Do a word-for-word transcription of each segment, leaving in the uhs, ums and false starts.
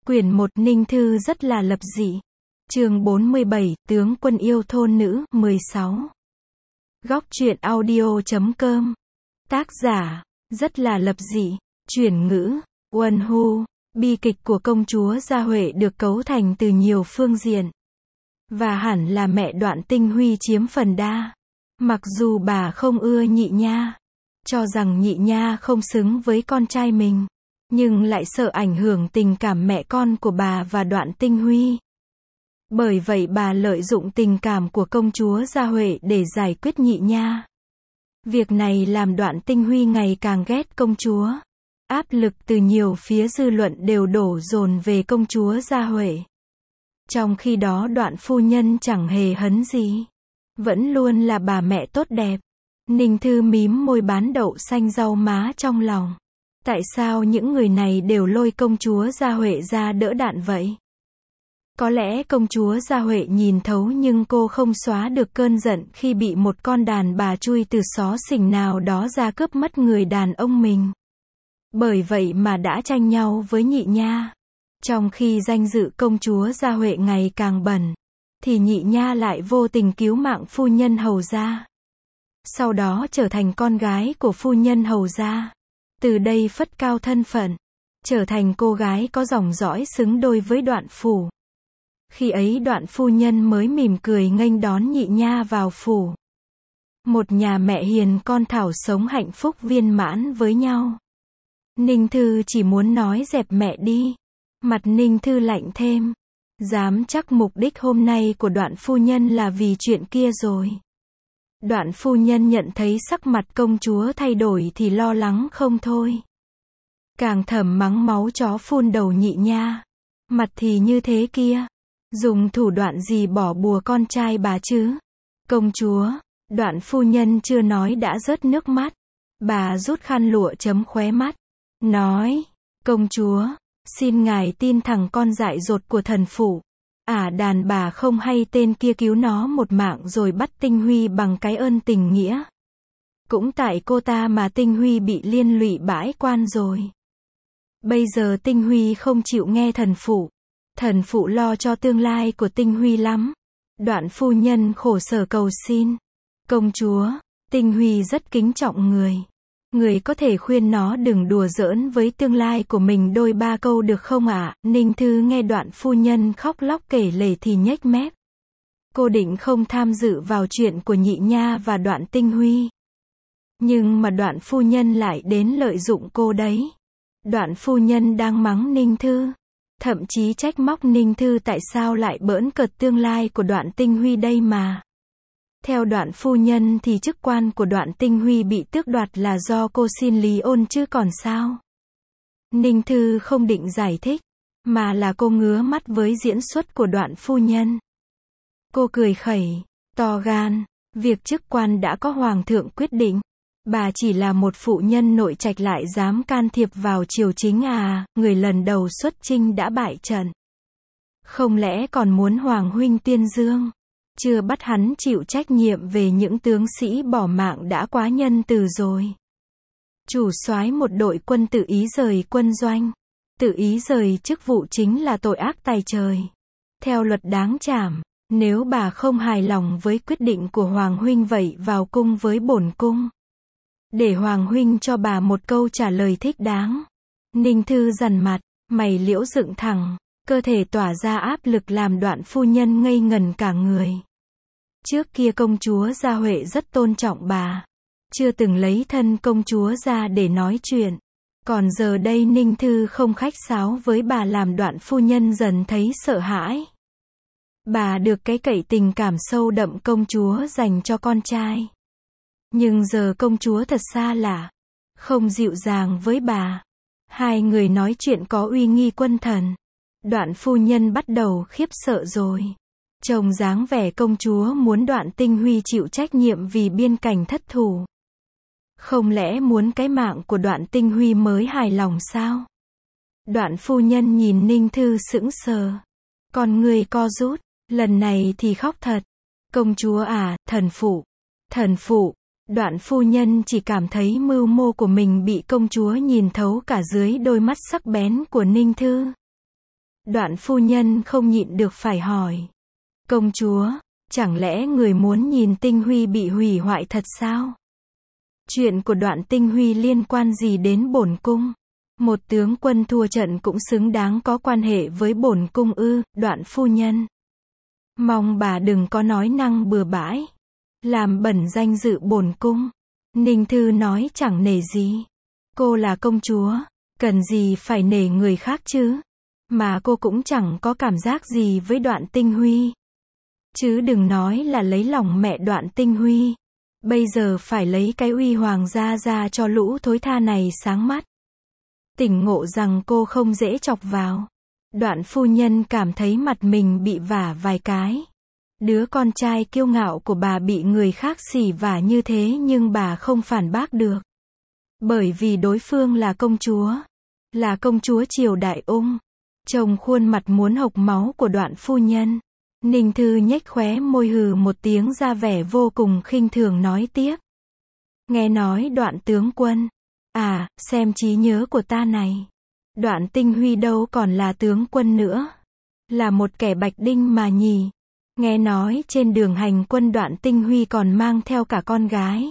Quyển một Ninh Thư rất là lập dị. Chương bốn mươi bảy, Tướng quân yêu thôn nữ, mười sáu. Góc truyện audio chấm com. Tác giả, rất là lập dị. Chuyển ngữ, Uân Hu. Bi kịch của công chúa Gia Huệ được cấu thành từ nhiều phương diện. Và hẳn là mẹ Đoạn Tinh Huy chiếm phần đa. Mặc dù bà không ưa Nhị Nha, cho rằng Nhị Nha không xứng với con trai mình, nhưng lại sợ ảnh hưởng tình cảm mẹ con của bà và Đoạn Tinh Huy. Bởi vậy bà lợi dụng tình cảm của công chúa Gia Huệ để giải quyết Nhị Nha. Việc này làm Đoạn Tinh Huy ngày càng ghét công chúa. Áp lực từ nhiều phía dư luận đều đổ dồn về công chúa Gia Huệ. Trong khi đó Đoạn phu nhân chẳng hề hấn gì, vẫn luôn là bà mẹ tốt đẹp. Ninh Thư mím môi bán đậu xanh rau má trong lòng. Tại sao những người này đều lôi công chúa Gia Huệ ra đỡ đạn vậy? Có lẽ công chúa Gia Huệ nhìn thấu nhưng cô không xóa được cơn giận khi bị một con đàn bà chui từ xó xỉnh nào đó ra cướp mất người đàn ông mình. Bởi vậy mà đã tranh nhau với Nhị Nha. Trong khi danh dự công chúa Gia Huệ ngày càng bẩn, thì Nhị Nha lại vô tình cứu mạng phu nhân hầu gia. Sau đó trở thành con gái của phu nhân hầu gia. Từ đây phất cao thân phận, trở thành cô gái có dòng dõi xứng đôi với Đoạn phủ. Khi ấy Đoạn phu nhân mới mỉm cười nghênh đón Nhị Nha vào phủ. Một nhà mẹ hiền con thảo sống hạnh phúc viên mãn với nhau. Ninh Thư chỉ muốn nói dẹp mẹ đi. Mặt Ninh Thư lạnh thêm. Dám chắc mục đích hôm nay của Đoạn phu nhân là vì chuyện kia rồi. Đoạn phu nhân nhận thấy sắc mặt công chúa thay đổi thì lo lắng không thôi. Càng thầm mắng máu chó phun đầu Nhị Nha. Mặt thì như thế kia. Dùng thủ đoạn gì bỏ bùa con trai bà chứ? Công chúa, Đoạn phu nhân chưa nói đã rớt nước mắt. Bà rút khăn lụa chấm khóe mắt. Nói, công chúa, xin ngài tin thằng con dại dột của thần phủ. Ả đàn bà không hay tên kia cứu nó một mạng rồi bắt Tinh Huy bằng cái ơn tình nghĩa. Cũng tại cô ta mà Tinh Huy bị liên lụy bãi quan rồi. Bây giờ Tinh Huy không chịu nghe thần phụ. Thần phụ lo cho tương lai của Tinh Huy lắm. Đoạn phu nhân khổ sở cầu xin. Công chúa, Tinh Huy rất kính trọng người. Người có thể khuyên nó đừng đùa giỡn với tương lai của mình đôi ba câu được không ạ? À? Ninh Thư nghe Đoạn phu nhân khóc lóc kể lể thì nhếch mép. Cô định không tham dự vào chuyện của Nhị Nha và Đoạn Tinh Huy. Nhưng mà Đoạn phu nhân lại đến lợi dụng cô đấy. Đoạn phu nhân đang mắng Ninh Thư. Thậm chí trách móc Ninh Thư tại sao lại bỡn cợt tương lai của Đoạn Tinh Huy đây mà. Theo Đoạn phu nhân thì chức quan của Đoạn Tinh Huy bị tước đoạt là do cô xin ly hôn chứ còn sao. Ninh Thư không định giải thích, mà là cô ngứa mắt với diễn xuất của Đoạn phu nhân. Cô cười khẩy, to gan, việc chức quan đã có hoàng thượng quyết định. Bà chỉ là một phụ nhân nội trạch lại dám can thiệp vào triều chính à, người lần đầu xuất chinh đã bại trận. Không lẽ còn muốn Hoàng huynh tuyên dương? Chưa bắt hắn chịu trách nhiệm về những tướng sĩ bỏ mạng đã quá nhân từ rồi. Chủ soái một đội quân tự ý rời quân doanh. Tự ý rời chức vụ chính là tội ác tày trời. Theo luật đáng trảm, nếu bà không hài lòng với quyết định của Hoàng huynh vậy vào cung với bổn cung. Để Hoàng huynh cho bà một câu trả lời thích đáng. Ninh Thư dằn mặt, mày liễu dựng thẳng, cơ thể tỏa ra áp lực làm Đoạn phu nhân ngây ngần cả người. Trước kia công chúa Gia Huệ rất tôn trọng bà. Chưa từng lấy thân công chúa ra để nói chuyện. Còn giờ đây Ninh Thư không khách sáo với bà làm Đoạn phu nhân dần thấy sợ hãi. Bà được cái cậy tình cảm sâu đậm công chúa dành cho con trai. Nhưng giờ công chúa thật xa lạ. Không dịu dàng với bà. Hai người nói chuyện có uy nghi quân thần. Đoạn phu nhân bắt đầu khiếp sợ rồi. Trông dáng vẻ công chúa muốn Đoạn Tinh Huy chịu trách nhiệm vì biên cảnh thất thủ. Không lẽ muốn cái mạng của Đoạn Tinh Huy mới hài lòng sao? Đoạn phu nhân nhìn Ninh Thư sững sờ. Con người co rút, lần này thì khóc thật. Công chúa à, thần phụ, thần phụ. Đoạn phu nhân chỉ cảm thấy mưu mô của mình bị công chúa nhìn thấu cả dưới đôi mắt sắc bén của Ninh Thư. Đoạn phu nhân không nhịn được phải hỏi. Công chúa, chẳng lẽ người muốn nhìn Tinh Huy bị hủy hoại thật sao? Chuyện của Đoạn Tinh Huy liên quan gì đến bổn cung? Một tướng quân thua trận cũng xứng đáng có quan hệ với bổn cung ư? Đoạn phu nhân, mong bà đừng có nói năng bừa bãi, làm bẩn danh dự bổn cung. Ninh Thư nói chẳng nể gì. Cô là công chúa, cần gì phải nể người khác chứ? Mà cô cũng chẳng có cảm giác gì với Đoạn Tinh Huy. Chứ đừng nói là lấy lòng mẹ Đoạn Tinh Huy. Bây giờ phải lấy cái uy hoàng gia ra cho lũ thối tha này sáng mắt. Tỉnh ngộ rằng cô không dễ chọc vào. Đoạn phu nhân cảm thấy mặt mình bị vả vài cái. Đứa con trai kiêu ngạo của bà bị người khác xỉ vả như thế nhưng bà không phản bác được. Bởi vì đối phương là công chúa. Là công chúa triều Đại Ung. Trông khuôn mặt muốn hộc máu của Đoạn phu nhân. Ninh Thư nhếch khóe môi hừ một tiếng ra vẻ vô cùng khinh thường nói tiếp. Nghe nói Đoạn tướng quân. À, xem trí nhớ của ta này. Đoạn Tinh Huy đâu còn là tướng quân nữa. Là một kẻ bạch đinh mà nhỉ. Nghe nói trên đường hành quân Đoạn Tinh Huy còn mang theo cả con gái.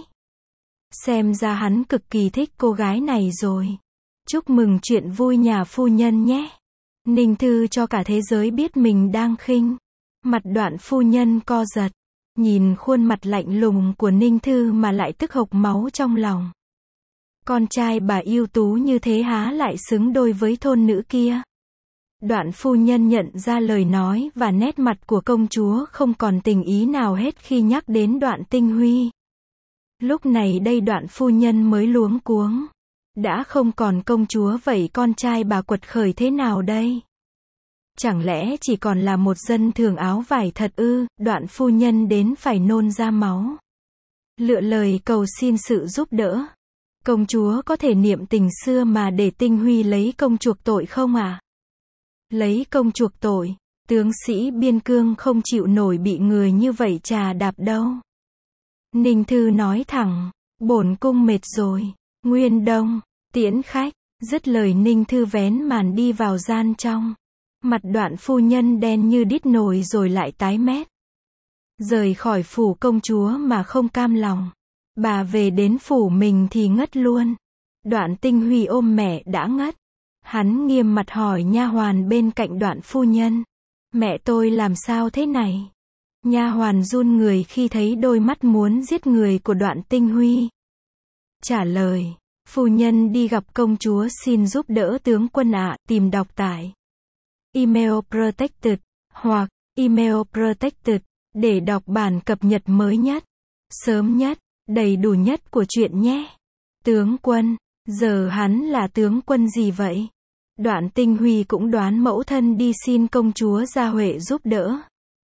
Xem ra hắn cực kỳ thích cô gái này rồi. Chúc mừng chuyện vui nhà phu nhân nhé. Ninh Thư cho cả thế giới biết mình đang khinh. Mặt Đoạn phu nhân co giật. Nhìn khuôn mặt lạnh lùng của Ninh Thư mà lại tức hộc máu trong lòng. Con trai bà ưu tú như thế há lại xứng đôi với thôn nữ kia. Đoạn phu nhân nhận ra lời nói và nét mặt của công chúa không còn tình ý nào hết khi nhắc đến Đoạn Tinh Huy. Lúc này đây Đoạn phu nhân mới luống cuống. Đã không còn công chúa vậy con trai bà quật khởi thế nào đây? Chẳng lẽ chỉ còn là một dân thường áo vải thật ư? Đoạn phu nhân đến phải nôn ra máu. Lựa lời cầu xin sự giúp đỡ. Công chúa có thể niệm tình xưa mà để Tinh Huy lấy công chuộc tội không à? Lấy công chuộc tội, tướng sĩ biên cương không chịu nổi bị người như vậy trà đạp đâu. Ninh Thư nói thẳng, bổn cung mệt rồi. Nguyên Đông, tiễn khách. Dứt lời Ninh Thư vén màn đi vào gian trong. Mặt Đoạn phu nhân đen như đít nồi rồi lại tái mét. Rời khỏi phủ công chúa mà không cam lòng. Bà về đến phủ mình thì ngất luôn. Đoạn Tinh Huy ôm mẹ đã ngất. Hắn nghiêm mặt hỏi nha hoàn bên cạnh Đoạn phu nhân. Mẹ tôi làm sao thế này? Nha hoàn run người khi thấy đôi mắt muốn giết người của Đoạn Tinh Huy. Trả lời, phu nhân đi gặp công chúa xin giúp đỡ tướng quân ạ. Tìm đọc tại Email Protected hoặc Email Protected để đọc bản cập nhật mới nhất, sớm nhất, đầy đủ nhất của chuyện nhé. Tướng quân, giờ hắn là tướng quân gì vậy? Đoạn Tinh Huy cũng đoán mẫu thân đi xin công chúa Gia Huệ giúp đỡ.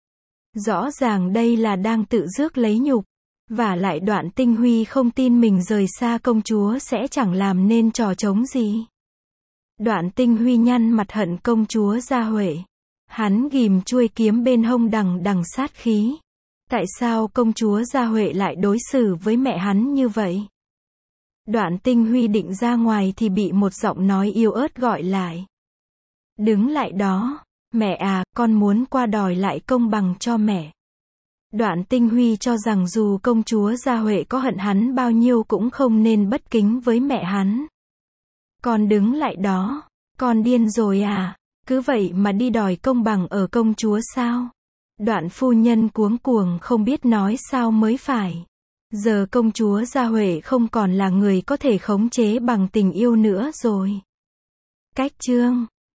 Rõ ràng đây là đang tự rước lấy nhục. Vả lại Đoạn Tinh Huy không tin mình rời xa công chúa sẽ chẳng làm nên trò trống gì. Đoạn Tinh Huy nhăn mặt hận công chúa Gia Huệ. Hắn ghim chuôi kiếm bên hông đằng đằng sát khí. Tại sao công chúa Gia Huệ lại đối xử với mẹ hắn như vậy? Đoạn Tinh Huy định ra ngoài thì bị một giọng nói yếu ớt gọi lại. Đứng lại đó, mẹ à, con muốn qua đòi lại công bằng cho mẹ. Đoạn Tinh Huy cho rằng dù công chúa Gia Huệ có hận hắn bao nhiêu cũng không nên bất kính với mẹ hắn. Con đứng lại đó, con điên rồi à? Cứ vậy mà đi đòi công bằng ở công chúa sao? Đoạn phu nhân cuống cuồng không biết nói sao mới phải. Giờ công chúa Gia Huệ không còn là người có thể khống chế bằng tình yêu nữa rồi. Cách chương